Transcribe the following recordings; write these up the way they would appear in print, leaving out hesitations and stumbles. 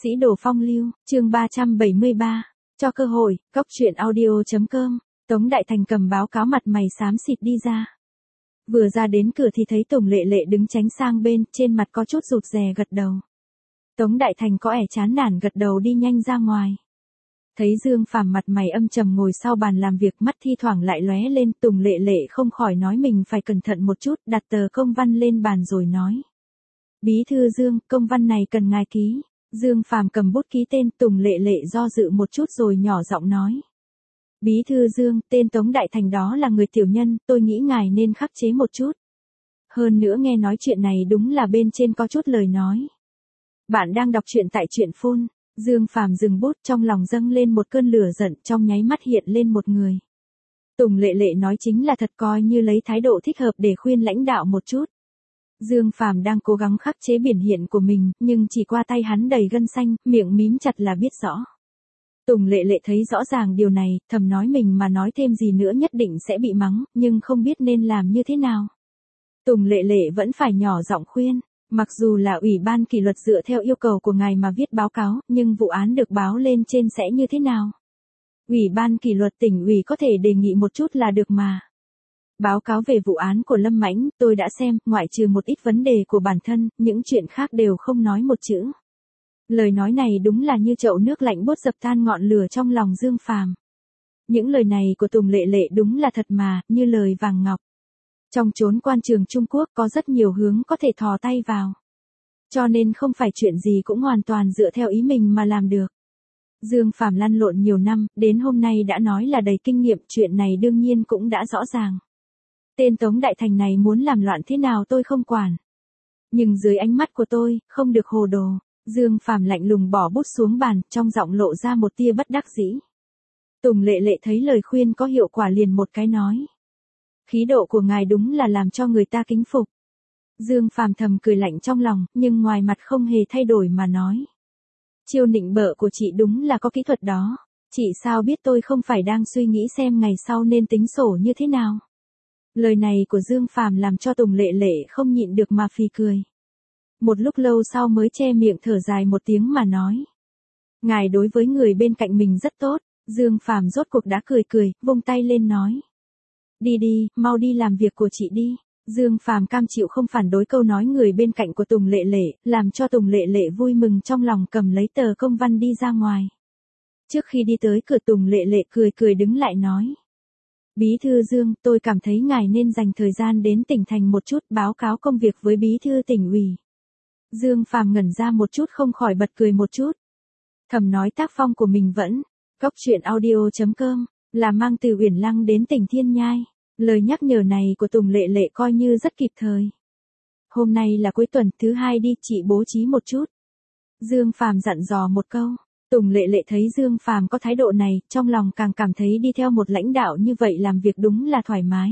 Sĩ đồ phong lưu, chương 373. Cho cơ hội, góc truyện audio.com. Tống Đại Thành cầm báo cáo mặt mày xám xịt đi ra. Vừa ra đến cửa thì thấy Tùng Lệ Lệ đứng tránh sang bên, trên mặt có chút rụt rè gật đầu. Tống Đại Thành có ẻ chán nản gật đầu đi nhanh ra ngoài. Thấy Dương Phàm mặt mày âm trầm ngồi sau bàn làm việc, mắt thi thoảng lại lóe lên, Tùng Lệ Lệ không khỏi nói mình phải cẩn thận một chút, đặt tờ công văn lên bàn rồi nói. Bí thư Dương, công văn này cần ngài ký. Dương Phàm cầm bút ký tên, Tùng Lệ Lệ do dự một chút rồi nhỏ giọng nói. Bí thư Dương, tên Tống Đại Thành đó là người tiểu nhân, tôi nghĩ ngài nên khắc chế một chút. Hơn nữa nghe nói chuyện này đúng là bên trên có chút lời nói. Bạn đang đọc truyện tại truyện phone. Dương Phàm dừng bút, trong lòng dâng lên một cơn lửa giận, trong nháy mắt hiện lên một người. Tùng Lệ Lệ nói chính là thật, coi như lấy thái độ thích hợp để khuyên lãnh đạo một chút. Dương Phàm đang cố gắng khắc chế biểu hiện của mình, nhưng chỉ qua tay hắn đầy gân xanh, miệng mím chặt là biết rõ. Tùng Lệ Lệ thấy rõ ràng điều này, thầm nói mình mà nói thêm gì nữa nhất định sẽ bị mắng, nhưng không biết nên làm như thế nào. Tùng Lệ Lệ vẫn phải nhỏ giọng khuyên, mặc dù là Ủy ban kỷ luật dựa theo yêu cầu của ngài mà viết báo cáo, nhưng vụ án được báo lên trên sẽ như thế nào? Ủy ban kỷ luật tỉnh ủy có thể đề nghị một chút là được mà. Báo cáo về vụ án của Lâm Mãnh, tôi đã xem, ngoại trừ một ít vấn đề của bản thân, những chuyện khác đều không nói một chữ. Lời nói này đúng là như chậu nước lạnh buốt dập tan ngọn lửa trong lòng Dương Phàm. Những lời này của Tùng Lệ Lệ đúng là thật mà, như lời vàng ngọc. Trong chốn quan trường Trung Quốc có rất nhiều hướng có thể thò tay vào. Cho nên không phải chuyện gì cũng hoàn toàn dựa theo ý mình mà làm được. Dương Phàm lăn lộn nhiều năm, đến hôm nay đã nói là đầy kinh nghiệm, chuyện này đương nhiên cũng đã rõ ràng. Tên Tống Đại Thành này muốn làm loạn thế nào tôi không quản. Nhưng dưới ánh mắt của tôi, không được hồ đồ. Dương Phàm lạnh lùng bỏ bút xuống bàn, trong giọng lộ ra một tia bất đắc dĩ. Tùng Lệ Lệ thấy lời khuyên có hiệu quả liền một cái nói. Khí độ của ngài đúng là làm cho người ta kính phục. Dương Phàm thầm cười lạnh trong lòng, nhưng ngoài mặt không hề thay đổi mà nói. Chiêu nịnh bợ của chị đúng là có kỹ thuật đó. Chị sao biết tôi không phải đang suy nghĩ xem ngày sau nên tính sổ như thế nào. Lời này của Dương Phàm làm cho Tùng Lệ Lệ không nhịn được mà phì cười. Một lúc lâu sau mới che miệng thở dài một tiếng mà nói. Ngài đối với người bên cạnh mình rất tốt. Dương Phàm rốt cuộc đã cười, vung tay lên nói. Đi đi, mau đi làm việc của chị đi. Dương Phàm cam chịu không phản đối câu nói người bên cạnh của Tùng Lệ Lệ, làm cho Tùng Lệ Lệ vui mừng trong lòng, cầm lấy tờ công văn đi ra ngoài. Trước khi đi tới cửa, Tùng Lệ Lệ cười đứng lại nói. Bí thư Dương, tôi cảm thấy ngài nên dành thời gian đến tỉnh thành một chút, báo cáo công việc với bí thư tỉnh ủy. Dương Phàm ngẩn ra một chút không khỏi bật cười một chút. Thầm nói tác phong của mình vẫn, góc truyện audio.com, là mang từ Uyển Lăng đến tỉnh Thiên Nhai. Lời nhắc nhở này của Tùng Lệ Lệ coi như rất kịp thời. Hôm nay là cuối tuần, thứ hai đi, chị bố trí một chút. Dương Phàm dặn dò một câu. Tùng Lệ Lệ thấy Dương Phàm có thái độ này, trong lòng càng cảm thấy đi theo một lãnh đạo như vậy làm việc đúng là thoải mái.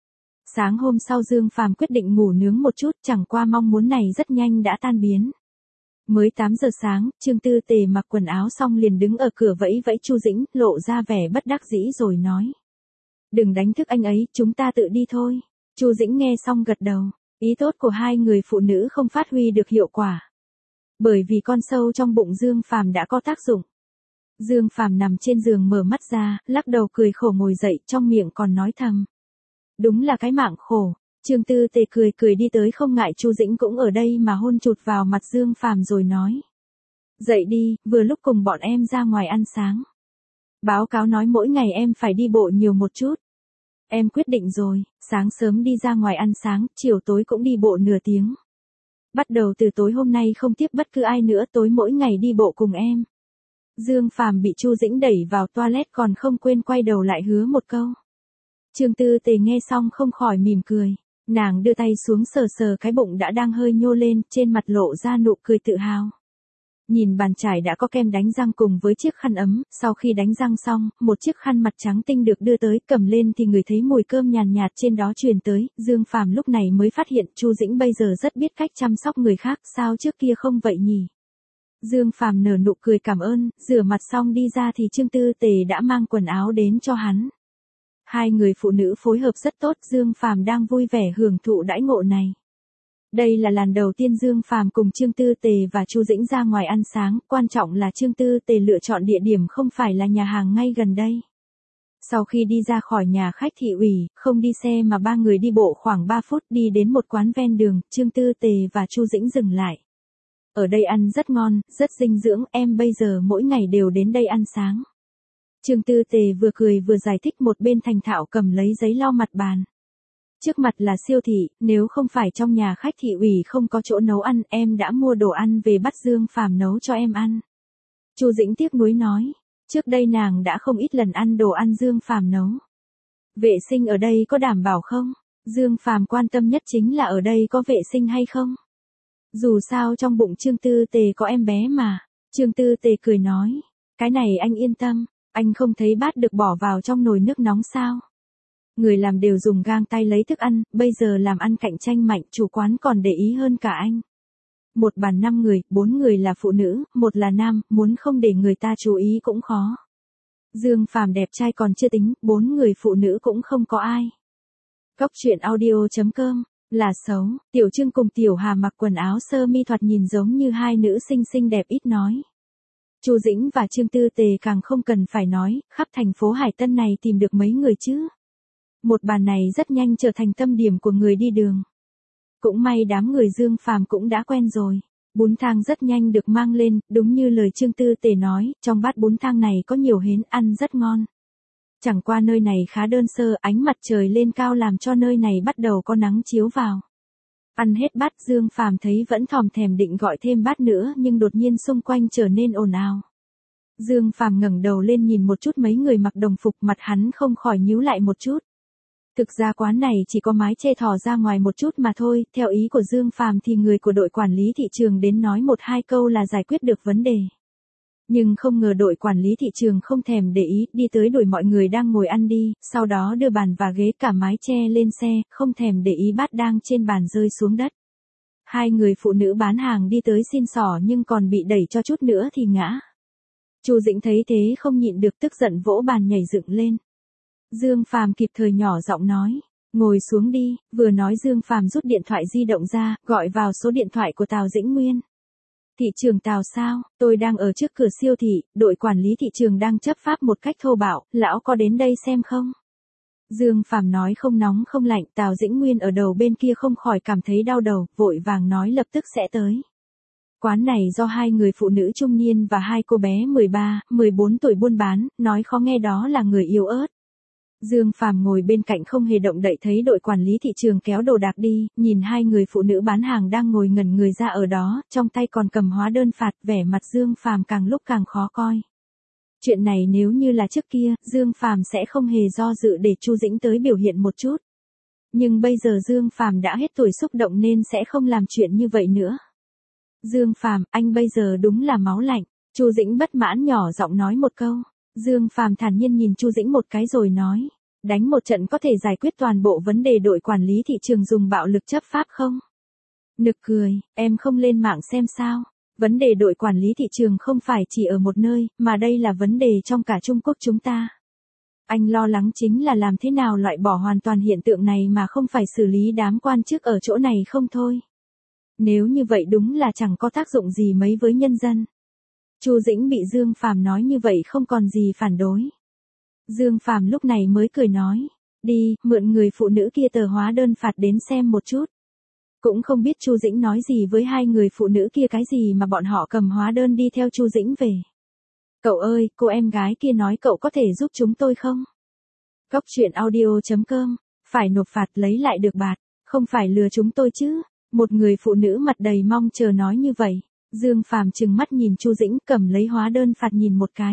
Sáng hôm sau Dương Phàm quyết định ngủ nướng một chút, chẳng qua mong muốn này rất nhanh đã tan biến. Mới 8 giờ sáng, Trương Tư Tề mặc quần áo xong liền đứng ở cửa vẫy vẫy Chu Dĩnh, lộ ra vẻ bất đắc dĩ rồi nói. Đừng đánh thức anh ấy, chúng ta tự đi thôi. Chu Dĩnh nghe xong gật đầu, ý tốt của hai người phụ nữ không phát huy được hiệu quả. Bởi vì con sâu trong bụng Dương Phàm đã có tác dụng. Dương Phàm nằm trên giường mở mắt ra, lắc đầu cười khổ ngồi dậy, trong miệng còn nói thầm. Đúng là cái mạng khổ. Trương Tư Tề cười đi tới, không ngại Chu Dĩnh cũng ở đây mà hôn chụt vào mặt Dương Phàm rồi nói. Dậy đi, vừa lúc cùng bọn em ra ngoài ăn sáng. Báo cáo nói mỗi ngày em phải đi bộ nhiều một chút. Em quyết định rồi, sáng sớm đi ra ngoài ăn sáng, chiều tối cũng đi bộ nửa tiếng. Bắt đầu từ tối hôm nay không tiếp bất cứ ai nữa, tối mỗi ngày đi bộ cùng em. Dương Phàm bị Chu Dĩnh đẩy vào toilet còn không quên quay đầu lại hứa một câu. Trương Tư Tề nghe xong không khỏi mỉm cười. Nàng đưa tay xuống sờ cái bụng đã đang hơi nhô lên, trên mặt lộ ra nụ cười tự hào. Nhìn bàn chải đã có kem đánh răng cùng với chiếc khăn ấm, sau khi đánh răng xong, một chiếc khăn mặt trắng tinh được đưa tới, cầm lên thì người thấy mùi cơm nhàn nhạt trên đó truyền tới, Dương Phàm lúc này mới phát hiện Chu Dĩnh bây giờ rất biết cách chăm sóc người khác, sao trước kia không vậy nhỉ? Dương Phàm nở nụ cười cảm ơn, rửa mặt xong đi ra thì Trương Tư Tề đã mang quần áo đến cho hắn. Hai người phụ nữ phối hợp rất tốt, Dương Phàm đang vui vẻ hưởng thụ đãi ngộ này. Đây là lần đầu tiên Dương Phàm cùng Trương Tư Tề và Chu Dĩnh ra ngoài ăn sáng, quan trọng là Trương Tư Tề lựa chọn địa điểm không phải là nhà hàng ngay gần đây. Sau khi đi ra khỏi nhà khách thị ủy, không đi xe mà ba người đi bộ khoảng 3 phút đi đến một quán ven đường, Trương Tư Tề và Chu Dĩnh dừng lại. Ở đây ăn rất ngon, rất dinh dưỡng, em bây giờ mỗi ngày đều đến đây ăn sáng. Trương Tư Tề vừa cười vừa giải thích, một bên thành thạo cầm lấy giấy lau mặt bàn. Trước mặt là siêu thị, nếu không phải trong nhà khách thị ủy không có chỗ nấu ăn, em đã mua đồ ăn về bắt Dương Phàm nấu cho em ăn. Chu Dĩnh tiếc nuối nói, trước đây nàng đã không ít lần ăn đồ ăn Dương Phàm nấu. Vệ sinh ở đây có đảm bảo không? Dương Phàm quan tâm nhất chính là ở đây có vệ sinh hay không? Dù sao trong bụng Trương Tư Tề có em bé mà. Trương Tư Tề cười nói, cái này anh yên tâm, anh không thấy bát được bỏ vào trong nồi nước nóng sao? Người làm đều dùng gang tay lấy thức ăn, bây giờ làm ăn cạnh tranh mạnh, chủ quán còn để ý hơn cả anh. Một bàn 5 người, 4 người là phụ nữ, 1 là nam, muốn không để người ta chú ý cũng khó. Dương Phàm đẹp trai còn chưa tính, 4 người phụ nữ cũng không có ai. Góc truyện audio.com, là xấu, Tiểu Trương cùng Tiểu Hà mặc quần áo sơ mi thoạt nhìn giống như hai nữ sinh xinh đẹp ít nói. Chu Dĩnh và Trương Tư Tề càng không cần phải nói, khắp thành phố Hải Tân này tìm được mấy người chứ. Một bàn này rất nhanh trở thành tâm điểm của người đi đường. Cũng may đám người Dương Phàm cũng đã quen rồi. Bún thang rất nhanh được mang lên, đúng như lời Trương Tư Tề nói, trong bát bún thang này có nhiều hến, ăn rất ngon. Chẳng qua nơi này khá đơn sơ, ánh mặt trời lên cao làm cho nơi này bắt đầu có nắng chiếu vào. Ăn hết bát, Dương Phàm thấy vẫn thòm thèm định gọi thêm bát nữa, nhưng đột nhiên xung quanh trở nên ồn ào. Dương Phàm ngẩng đầu lên nhìn một chút mấy người mặc đồng phục, mặt hắn không khỏi nhíu lại một chút. Thực ra quán này chỉ có mái che thò ra ngoài một chút mà thôi, theo ý của Dương Phàm thì người của đội quản lý thị trường đến nói 1-2 câu là giải quyết được vấn đề. Nhưng không ngờ đội quản lý thị trường không thèm để ý, đi tới đuổi mọi người đang ngồi ăn đi, sau đó đưa bàn và ghế cả mái che lên xe, không thèm để ý bát đang trên bàn rơi xuống đất. Hai người phụ nữ bán hàng đi tới xin xỏ nhưng còn bị đẩy cho chút nữa thì ngã. Chu Dĩnh thấy thế không nhịn được tức giận vỗ bàn nhảy dựng lên. Dương Phàm kịp thời nhỏ giọng nói, ngồi xuống đi, vừa nói Dương Phàm rút điện thoại di động ra, gọi vào số điện thoại của Tào Dĩnh Nguyên. Thị trường Tào sao, tôi đang ở trước cửa siêu thị, đội quản lý thị trường đang chấp pháp một cách thô bạo, lão có đến đây xem không? Dương Phàm nói không nóng không lạnh, Tào Dĩnh Nguyên ở đầu bên kia không khỏi cảm thấy đau đầu, vội vàng nói lập tức sẽ tới. Quán này do hai người phụ nữ trung niên và hai cô bé 13, 14 tuổi buôn bán, nói khó nghe đó là người yếu ớt. Dương Phàm ngồi bên cạnh không hề động đậy, thấy đội quản lý thị trường kéo đồ đạc đi, nhìn hai người phụ nữ bán hàng đang ngồi ngẩn người ra ở đó, trong tay còn cầm hóa đơn phạt, vẻ mặt Dương Phàm càng lúc càng khó coi. Chuyện này nếu như là trước kia, Dương Phàm sẽ không hề do dự để Chu Dĩnh tới biểu hiện một chút. Nhưng bây giờ Dương Phàm đã hết tuổi xúc động nên sẽ không làm chuyện như vậy nữa. Dương Phàm, anh bây giờ đúng là máu lạnh. Chu Dĩnh bất mãn nhỏ giọng nói một câu. Dương Phàm thản nhiên nhìn Chu Dĩnh một cái rồi nói, đánh một trận có thể giải quyết toàn bộ vấn đề đội quản lý thị trường dùng bạo lực chấp pháp không? Nực cười, em không lên mạng xem sao? Vấn đề đội quản lý thị trường không phải chỉ ở một nơi, mà đây là vấn đề trong cả Trung Quốc chúng ta. Anh lo lắng chính là làm thế nào loại bỏ hoàn toàn hiện tượng này mà không phải xử lý đám quan chức ở chỗ này không thôi. Nếu như vậy đúng là chẳng có tác dụng gì mấy với nhân dân. Chu Dĩnh bị Dương Phàm nói như vậy không còn gì phản đối. Dương Phàm lúc này mới cười nói, đi, mượn người phụ nữ kia tờ hóa đơn phạt đến xem một chút. Cũng không biết Chu Dĩnh nói gì với hai người phụ nữ kia cái gì mà bọn họ cầm hóa đơn đi theo Chu Dĩnh về. Cậu ơi, cô em gái kia nói cậu có thể giúp chúng tôi không? Góc truyện audio.com, phải nộp phạt lấy lại được bạt, không phải lừa chúng tôi chứ. Một người phụ nữ mặt đầy mong chờ nói như vậy. Dương Phàm trừng mắt nhìn Chu Dĩnh cầm lấy hóa đơn phạt nhìn một cái.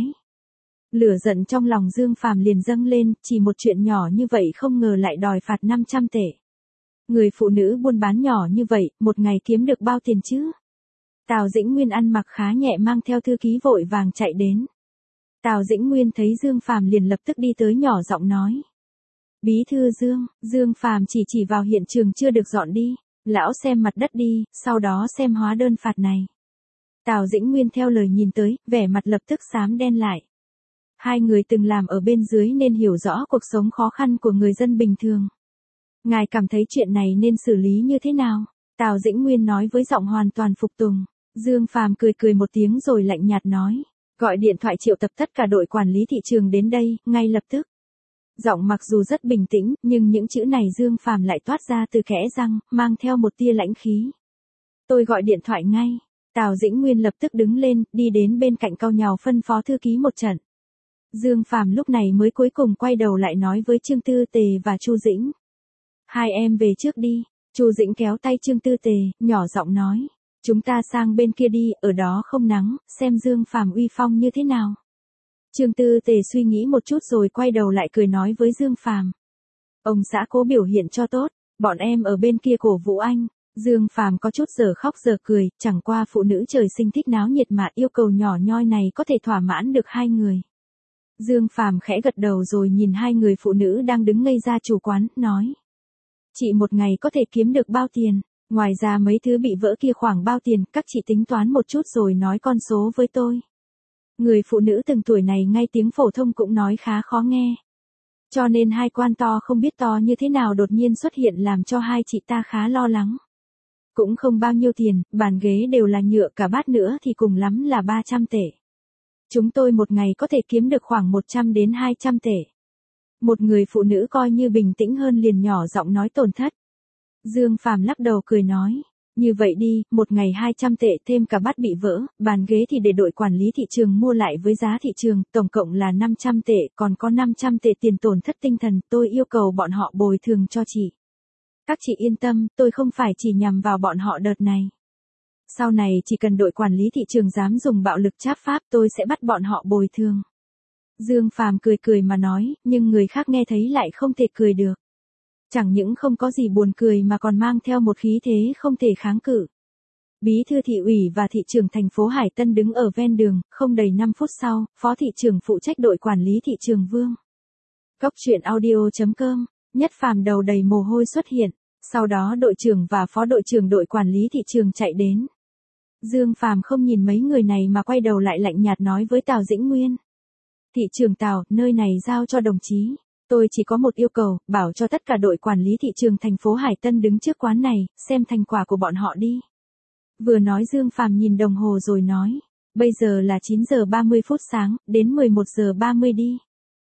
Lửa giận trong lòng Dương Phàm liền dâng lên, chỉ một chuyện nhỏ như vậy không ngờ lại đòi phạt 500 tệ. Người phụ nữ buôn bán nhỏ như vậy, một ngày kiếm được bao tiền chứ? Tào Dĩnh Nguyên ăn mặc khá nhẹ mang theo thư ký vội vàng chạy đến. Tào Dĩnh Nguyên thấy Dương Phàm liền lập tức đi tới nhỏ giọng nói. Bí thư Dương, Dương Phàm chỉ vào hiện trường chưa được dọn đi. Lão xem mặt đất đi, sau đó xem hóa đơn phạt này. Tào Dĩnh Nguyên theo lời nhìn tới, vẻ mặt lập tức xám đen lại. Hai người từng làm ở bên dưới nên hiểu rõ cuộc sống khó khăn của người dân bình thường. Ngài cảm thấy chuyện này nên xử lý như thế nào? Tào Dĩnh Nguyên nói với giọng hoàn toàn phục tùng. Dương Phàm cười cười một tiếng rồi lạnh nhạt nói. Gọi điện thoại triệu tập tất cả đội quản lý thị trường đến đây, ngay lập tức. Giọng mặc dù rất bình tĩnh, nhưng những chữ này Dương Phàm lại toát ra từ kẽ răng, mang theo một tia lãnh khí. Tôi gọi điện thoại ngay. Tào Dĩnh Nguyên lập tức đứng lên, đi đến bên cạnh cau nhàu phân phó thư ký một trận. Dương Phàm lúc này mới cuối cùng quay đầu lại nói với Trương Tư Tề và Chu Dĩnh. Hai em về trước đi. Chu Dĩnh kéo tay Trương Tư Tề, nhỏ giọng nói. Chúng ta sang bên kia đi, ở đó không nắng, xem Dương Phàm uy phong như thế nào. Trương Tư Tề suy nghĩ một chút rồi quay đầu lại cười nói với Dương Phàm. Ông xã cố biểu hiện cho tốt, bọn em ở bên kia cổ vũ anh. Dương Phàm có chút giờ khóc giờ cười, chẳng qua phụ nữ trời sinh thích náo nhiệt mà yêu cầu nhỏ nhoi này có thể thỏa mãn được hai người. Dương Phàm khẽ gật đầu rồi nhìn hai người phụ nữ đang đứng ngây ra chủ quán, nói. Chị một ngày có thể kiếm được bao tiền, ngoài ra mấy thứ bị vỡ kia khoảng bao tiền, các chị tính toán một chút rồi nói con số với tôi. Người phụ nữ từng tuổi này ngay tiếng phổ thông cũng nói khá khó nghe. Cho nên hai quan to không biết to như thế nào đột nhiên xuất hiện làm cho hai chị ta khá lo lắng. Cũng không bao nhiêu tiền, bàn ghế đều là nhựa, cả bát nữa thì cùng lắm là 300 tệ. Chúng tôi một ngày có thể kiếm được khoảng 100 đến 200 tệ. Một người phụ nữ coi như bình tĩnh hơn liền nhỏ giọng nói tổn thất. Dương Phàm lắc đầu cười nói. Như vậy đi, một ngày 200 tệ thêm cả bát bị vỡ, bàn ghế thì để đội quản lý thị trường mua lại với giá thị trường, tổng cộng là 500 tệ, còn có 500 tệ tiền tổn thất tinh thần, tôi yêu cầu bọn họ bồi thường cho chị. Các chị yên tâm, tôi không phải chỉ nhằm vào bọn họ đợt này. Sau này chỉ cần đội quản lý thị trường dám dùng bạo lực tráp pháp tôi sẽ bắt bọn họ bồi thường. Dương Phàm cười cười mà nói, nhưng người khác nghe thấy lại không thể cười được. Chẳng những không có gì buồn cười mà còn mang theo một khí thế không thể kháng cự. Bí thư thị ủy và thị trưởng thành phố Hải Tân đứng ở ven đường, không đầy 5 phút sau, phó thị trưởng phụ trách đội quản lý thị trường Vương. Cốc truyện audio.com, Nhất Phàm đầu đầy mồ hôi xuất hiện, sau đó đội trưởng và phó đội trưởng đội quản lý thị trường chạy đến. Dương Phàm không nhìn mấy người này mà quay đầu lại lạnh nhạt nói với Tào Dĩnh Nguyên. Thị trưởng Tào, nơi này giao cho đồng chí. Tôi chỉ có một yêu cầu, bảo cho tất cả đội quản lý thị trường thành phố Hải Tân đứng trước quán này, xem thành quả của bọn họ đi. Vừa nói Dương Phàm nhìn đồng hồ rồi nói. Bây giờ là 9 giờ 30 phút sáng, đến 11 giờ 30 đi.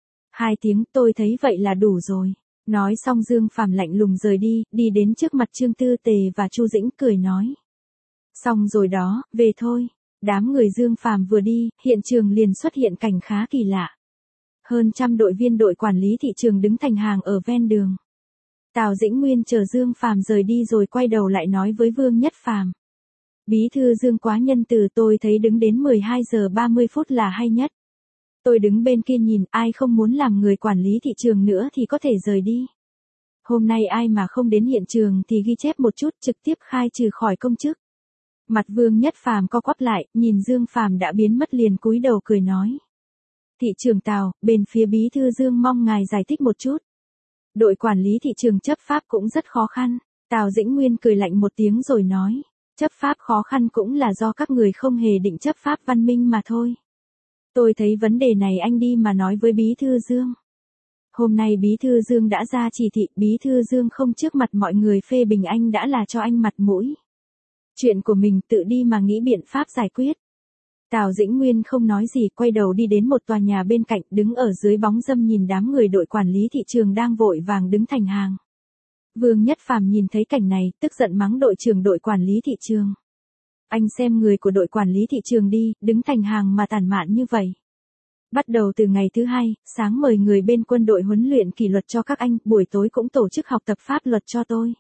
2 tiếng, tôi thấy vậy là đủ rồi. Nói xong Dương Phàm lạnh lùng rời đi, đi đến trước mặt Trương Tư Tề và Chu Dĩnh cười nói. Xong rồi đó, về thôi. Đám người Dương Phàm vừa đi, hiện trường liền xuất hiện cảnh khá kỳ lạ. Hơn trăm đội viên đội quản lý thị trường đứng thành hàng ở ven đường. Tào Dĩnh Nguyên chờ Dương Phàm rời đi rồi quay đầu lại nói với Vương Nhất Phàm. Bí thư Dương quá nhân từ, tôi thấy đứng đến 12 giờ 30 phút là hay nhất. Tôi đứng bên kia nhìn, ai không muốn làm người quản lý thị trường nữa thì có thể rời đi. Hôm nay ai mà không đến hiện trường thì ghi chép một chút, trực tiếp khai trừ khỏi công chức. Mặt Vương Nhất Phàm co quắp lại, nhìn Dương Phàm đã biến mất liền cúi đầu cười nói. Thị trưởng Tào, bên phía bí thư Dương mong ngài giải thích một chút. Đội quản lý thị trường chấp pháp cũng rất khó khăn. Tào Dĩnh Nguyên cười lạnh một tiếng rồi nói. Chấp pháp khó khăn cũng là do các người không hề định chấp pháp văn minh mà thôi. Tôi thấy vấn đề này anh đi mà nói với bí thư Dương. Hôm nay bí thư Dương đã ra chỉ thị, bí thư Dương không trước mặt mọi người phê bình anh đã là cho anh mặt mũi. Chuyện của mình tự đi mà nghĩ biện pháp giải quyết. Tào Dĩnh Nguyên không nói gì, quay đầu đi đến một tòa nhà bên cạnh, đứng ở dưới bóng râm nhìn đám người đội quản lý thị trường đang vội vàng đứng thành hàng. Vương Nhất Phàm nhìn thấy cảnh này, tức giận mắng đội trưởng đội quản lý thị trường. Anh xem người của đội quản lý thị trường đi, đứng thành hàng mà tàn mạn như vậy. Bắt đầu từ ngày thứ hai, sáng mời người bên quân đội huấn luyện kỷ luật cho các anh, buổi tối cũng tổ chức học tập pháp luật cho tôi.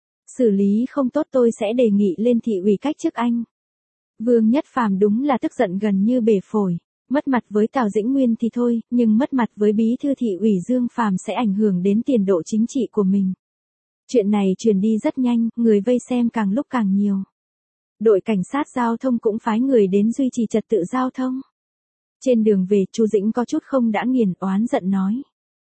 Xử lý không tốt tôi sẽ đề nghị lên thị ủy cách chức anh. Vương Nhất Phàm đúng là tức giận gần như bể phổi. Mất mặt với Tào Dĩnh Nguyên thì thôi, nhưng mất mặt với bí thư thị ủy Dương Phàm sẽ ảnh hưởng đến tiền độ chính trị của mình. Chuyện này truyền đi rất nhanh, người vây xem càng lúc càng nhiều. Đội cảnh sát giao thông cũng phái người đến duy trì trật tự giao thông. Trên đường về, Chu Dĩnh có chút không đã nghiền, oán giận nói.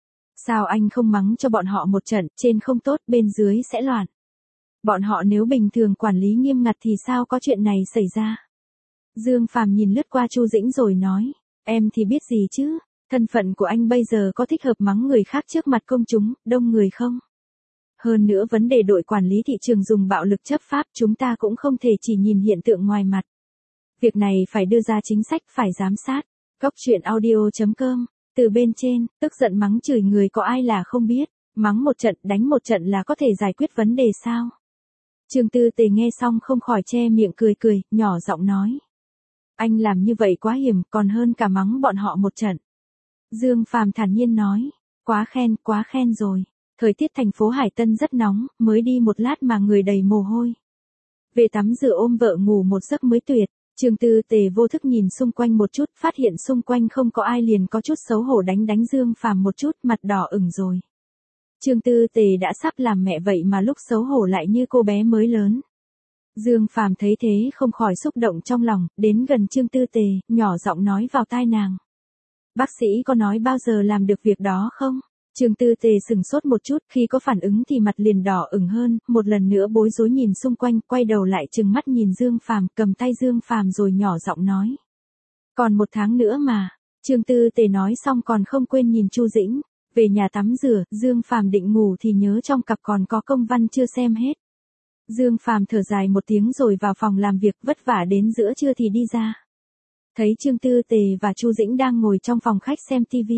Sao anh không mắng cho bọn họ một trận, trên không tốt, bên dưới sẽ loạn. Bọn họ nếu bình thường quản lý nghiêm ngặt thì sao có chuyện này xảy ra. Dương Phàm nhìn lướt qua Chu Dĩnh rồi nói. Em thì biết gì chứ, thân phận của anh bây giờ có thích hợp mắng người khác trước mặt công chúng, đông người không? Hơn nữa vấn đề đội quản lý thị trường dùng bạo lực chấp pháp chúng ta cũng không thể chỉ nhìn hiện tượng ngoài mặt. Việc này phải đưa ra chính sách, phải giám sát. Góc chuyện audio.com, từ bên trên, tức giận mắng chửi người có ai là không biết, mắng một trận đánh một trận là có thể giải quyết vấn đề sao? Trương Tư Tề nghe xong không khỏi che miệng cười cười, nhỏ giọng nói. Anh làm như vậy quá hiểm, còn hơn cả mắng bọn họ một trận. Dương Phàm thản nhiên nói, quá khen rồi. Thời tiết thành phố Hải Tân rất nóng, mới đi một lát mà người đầy mồ hôi. Về tắm rửa ôm vợ ngủ một giấc mới tuyệt. Trương Tư Tề vô thức nhìn xung quanh một chút, phát hiện xung quanh không có ai liền có chút xấu hổ đánh Dương Phàm một chút, mặt đỏ ửng rồi. Trương Tư Tề đã sắp làm mẹ vậy mà lúc xấu hổ lại như cô bé mới lớn. Dương Phàm thấy thế không khỏi xúc động trong lòng, đến gần Trương Tư Tề, nhỏ giọng nói vào tai nàng. Bác sĩ có nói bao giờ làm được việc đó không? Trương Tư Tề sừng sốt một chút, khi có phản ứng thì mặt liền đỏ ửng hơn, một lần nữa bối rối nhìn xung quanh, quay đầu lại trừng mắt nhìn Dương Phàm, cầm tay Dương Phàm rồi nhỏ giọng nói. Còn 1 tháng nữa mà. Trương Tư Tề nói xong còn không quên nhìn Chu Dĩnh. Về nhà tắm rửa, Dương Phàm định ngủ thì nhớ trong cặp còn có công văn chưa xem hết. Dương Phàm thở dài một tiếng rồi vào phòng làm việc, vất vả đến giữa trưa thì đi ra. Thấy Trương Tư Tề và Chu Dĩnh đang ngồi trong phòng khách xem TV.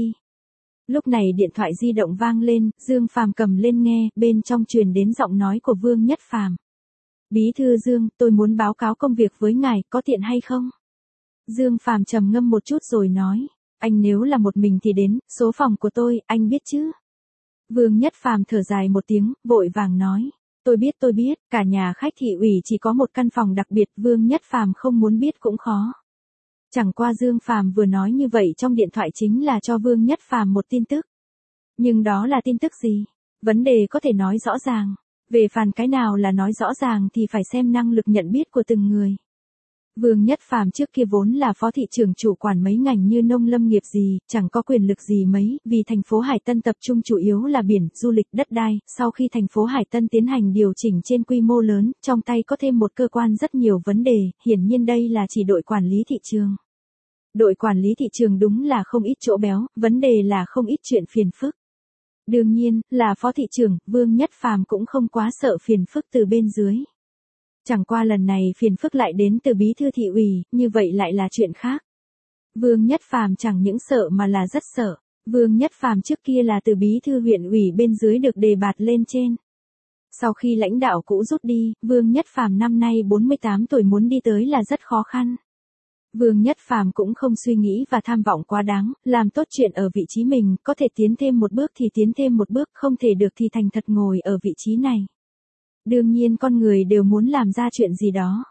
Lúc này điện thoại di động vang lên, Dương Phàm cầm lên nghe, bên trong truyền đến giọng nói của Vương Nhất Phàm. Bí thư Dương, tôi muốn báo cáo công việc với ngài, có tiện hay không? Dương Phàm trầm ngâm một chút rồi nói, anh nếu là một mình thì đến, số phòng của tôi, anh biết chứ? Vương Nhất Phàm thở dài một tiếng, vội vàng nói, tôi biết, cả nhà khách thị ủy chỉ có một căn phòng đặc biệt, Vương Nhất Phàm không muốn biết cũng khó. Chẳng qua Dương Phàm vừa nói như vậy trong điện thoại chính là cho Vương Nhất Phàm một tin tức. Nhưng đó là tin tức gì? Vấn đề có thể nói rõ ràng. Về phần cái nào là nói rõ ràng thì phải xem năng lực nhận biết của từng người. Vương Nhất Phàm trước kia vốn là phó thị trưởng chủ quản mấy ngành như nông lâm nghiệp gì, chẳng có quyền lực gì mấy, vì thành phố Hải Tân tập trung chủ yếu là biển, du lịch, đất đai, sau khi thành phố Hải Tân tiến hành điều chỉnh trên quy mô lớn, trong tay có thêm một cơ quan rất nhiều vấn đề, hiển nhiên đây là chỉ đội quản lý thị trường. Đội quản lý thị trường đúng là không ít chỗ béo, vấn đề là không ít chuyện phiền phức. Đương nhiên, là phó thị trưởng, Vương Nhất Phàm cũng không quá sợ phiền phức từ bên dưới. Chẳng qua lần này phiền phức lại đến từ bí thư thị ủy, như vậy lại là chuyện khác. Vương Nhất Phàm chẳng những sợ mà là rất sợ. Vương Nhất Phàm trước kia là từ bí thư huyện ủy bên dưới được đề bạt lên trên. Sau khi lãnh đạo cũ rút đi, Vương Nhất Phàm năm nay 48 tuổi muốn đi tới là rất khó khăn. Vương Nhất Phàm cũng không suy nghĩ và tham vọng quá đáng, làm tốt chuyện ở vị trí mình, có thể tiến thêm một bước thì tiến thêm một bước, không thể được thì thành thật ngồi ở vị trí này. Đương nhiên con người đều muốn làm ra chuyện gì đó.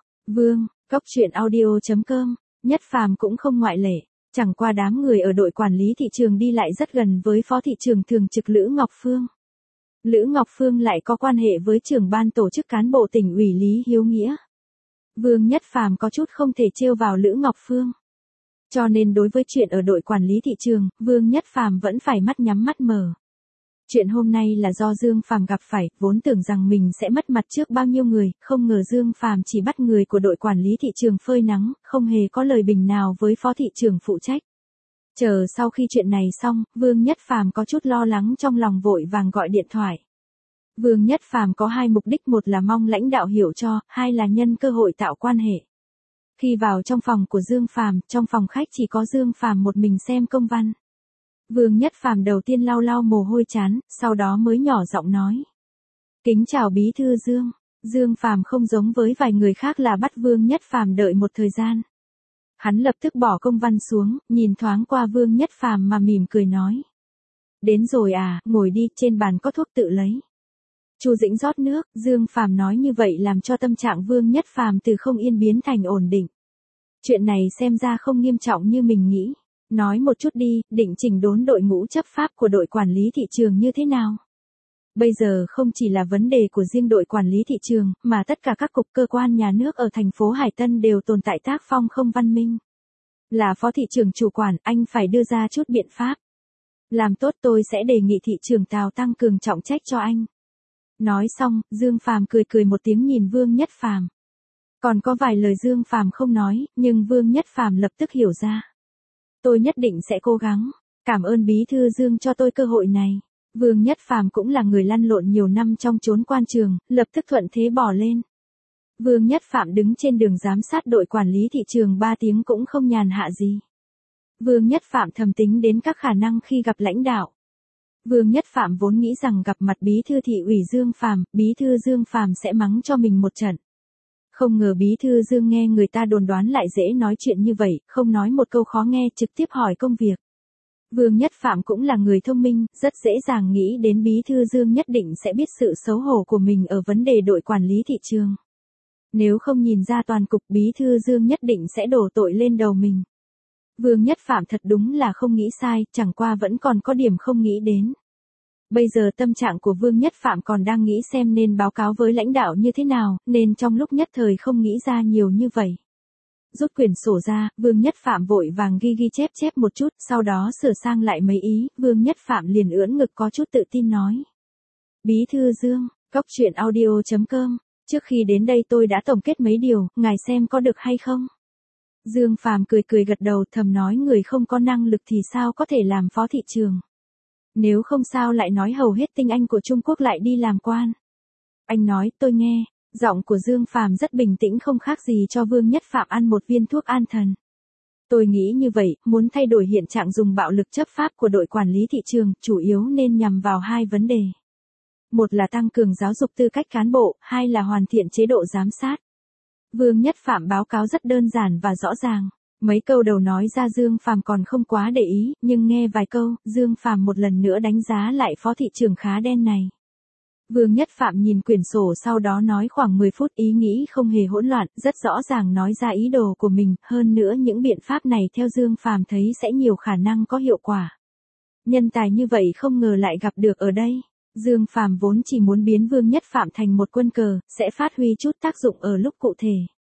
Góc chuyện audio.com, Nhất Phàm cũng không ngoại lệ. Chẳng qua đám người ở đội quản lý thị trường đi lại rất gần với phó thị trưởng thường trực Lữ Ngọc Phương. Lữ Ngọc Phương lại có quan hệ với trưởng ban tổ chức cán bộ tỉnh ủy Lý Hiếu Nghĩa. Vương Nhất Phàm có chút không thể trêu vào Lữ Ngọc Phương. Cho nên đối với chuyện ở đội quản lý thị trường, Vương Nhất Phàm vẫn phải mắt nhắm mắt mở. Chuyện hôm nay là do Dương Phàm gặp phải, vốn tưởng rằng mình sẽ mất mặt trước bao nhiêu người, không ngờ Dương Phàm chỉ bắt người của đội quản lý thị trường phơi nắng, không hề có lời bình nào với phó thị trưởng phụ trách. Chờ sau khi chuyện này xong, Vương Nhất Phàm có chút lo lắng trong lòng vội vàng gọi điện thoại. Vương Nhất Phàm có 2 mục đích, một là mong lãnh đạo hiểu cho, 2 là nhân cơ hội tạo quan hệ. Khi vào trong phòng của Dương Phàm, trong phòng khách chỉ có Dương Phàm một mình xem công văn. Vương Nhất Phàm đầu tiên lau lau mồ hôi trán, sau đó mới nhỏ giọng nói. Kính chào bí thư Dương. Dương Phàm không giống với vài người khác là bắt Vương Nhất Phàm đợi một thời gian. Hắn lập tức bỏ công văn xuống, nhìn thoáng qua Vương Nhất Phàm mà mỉm cười nói. Đến rồi à, ngồi đi, trên bàn có thuốc tự lấy. Chu Dĩnh rót nước, Dương Phàm nói như vậy làm cho tâm trạng Vương Nhất Phàm từ không yên biến thành ổn định. Chuyện này xem ra không nghiêm trọng như mình nghĩ. Nói một chút đi, định chỉnh đốn đội ngũ chấp pháp của đội quản lý thị trường như thế nào? Bây giờ không chỉ là vấn đề của riêng đội quản lý thị trường, mà tất cả các cục cơ quan nhà nước ở thành phố Hải Tân đều tồn tại tác phong không văn minh. Là phó thị trưởng chủ quản, anh phải đưa ra chút biện pháp. Làm tốt tôi sẽ đề nghị thị trưởng Tào tăng cường trọng trách cho anh. Nói xong, Dương Phàm cười cười một tiếng nhìn Vương Nhất Phàm. Còn có vài lời Dương Phàm không nói, nhưng Vương Nhất Phàm lập tức hiểu ra. Tôi nhất định sẽ cố gắng. Cảm ơn bí thư Dương cho tôi cơ hội này. Vương Nhất Phàm cũng là người lăn lộn nhiều năm trong chốn quan trường, lập tức thuận thế bỏ lên. Vương Nhất Phạm đứng trên đường giám sát đội quản lý thị trường 3 tiếng cũng không nhàn hạ gì. Vương Nhất Phạm thầm tính đến các khả năng khi gặp lãnh đạo. Vương Nhất Phạm vốn nghĩ rằng gặp mặt bí thư thị ủy Dương Phàm, bí thư Dương Phàm sẽ mắng cho mình một trận. Không ngờ bí thư Dương nghe người ta đồn đoán lại dễ nói chuyện như vậy, không nói một câu khó nghe trực tiếp hỏi công việc. Vương Nhất Phạm cũng là người thông minh, rất dễ dàng nghĩ đến bí thư Dương nhất định sẽ biết sự xấu hổ của mình ở vấn đề đội quản lý thị trường. Nếu không nhìn ra toàn cục bí thư Dương nhất định sẽ đổ tội lên đầu mình. Vương Nhất Phạm thật đúng là không nghĩ sai, chẳng qua vẫn còn có điểm không nghĩ đến. Bây giờ tâm trạng của Vương Nhất Phạm còn đang nghĩ xem nên báo cáo với lãnh đạo như thế nào, nên trong lúc nhất thời không nghĩ ra nhiều như vậy. Rút quyển sổ ra, Vương Nhất Phạm vội vàng ghi chép một chút, sau đó sửa sang lại mấy ý, Vương Nhất Phạm liền ưỡn ngực có chút tự tin nói. Bí thư Dương, coctruyện.audio.com, trước khi đến đây tôi đã tổng kết mấy điều, ngài xem có được hay không? Dương Phàm cười gật đầu thầm nói người không có năng lực thì sao có thể làm phó thị trường. Nếu không sao lại nói hầu hết tinh anh của Trung Quốc lại đi làm quan. Anh nói tôi nghe, giọng của Dương Phàm rất bình tĩnh không khác gì cho Vương Nhất Phạm ăn một viên thuốc an thần. Tôi nghĩ như vậy, muốn thay đổi hiện trạng dùng bạo lực chấp pháp của đội quản lý thị trường, chủ yếu nên nhằm vào hai vấn đề. Một là tăng cường giáo dục tư cách cán bộ, hai là hoàn thiện chế độ giám sát. Vương Nhất Phạm báo cáo rất đơn giản và rõ ràng. Mấy câu đầu nói ra Dương Phàm còn không quá để ý, nhưng nghe vài câu, Dương Phàm một lần nữa đánh giá lại phó thị trường khá đen này. Vương Nhất Phạm nhìn quyển sổ sau đó nói khoảng 10 phút ý nghĩ không hề hỗn loạn, rất rõ ràng nói ra ý đồ của mình, hơn nữa những biện pháp này theo Dương Phàm thấy sẽ nhiều khả năng có hiệu quả. Nhân tài như vậy không ngờ lại gặp được ở đây. Dương Phàm vốn chỉ muốn biến Vương Nhất Phạm thành một quân cờ, sẽ phát huy chút tác dụng ở lúc cụ thể.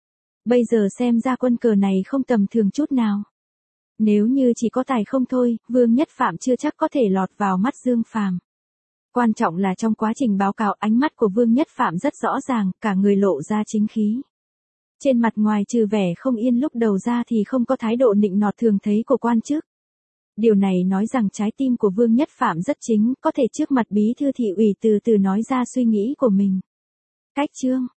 Bây giờ xem ra quân cờ này không tầm thường chút nào. Nếu như chỉ có tài không thôi, Vương Nhất Phạm chưa chắc có thể lọt vào mắt Dương Phàm. Quan trọng là trong quá trình báo cáo ánh mắt của Vương Nhất Phạm rất rõ ràng, cả người lộ ra chính khí. Trên mặt ngoài trừ vẻ không yên lúc đầu ra thì không có thái độ nịnh nọt thường thấy của quan chức. Điều này nói rằng trái tim của Vương Nhất Phạm rất chính, có thể trước mặt bí thư thị ủy từ từ nói ra suy nghĩ của mình. Cách chương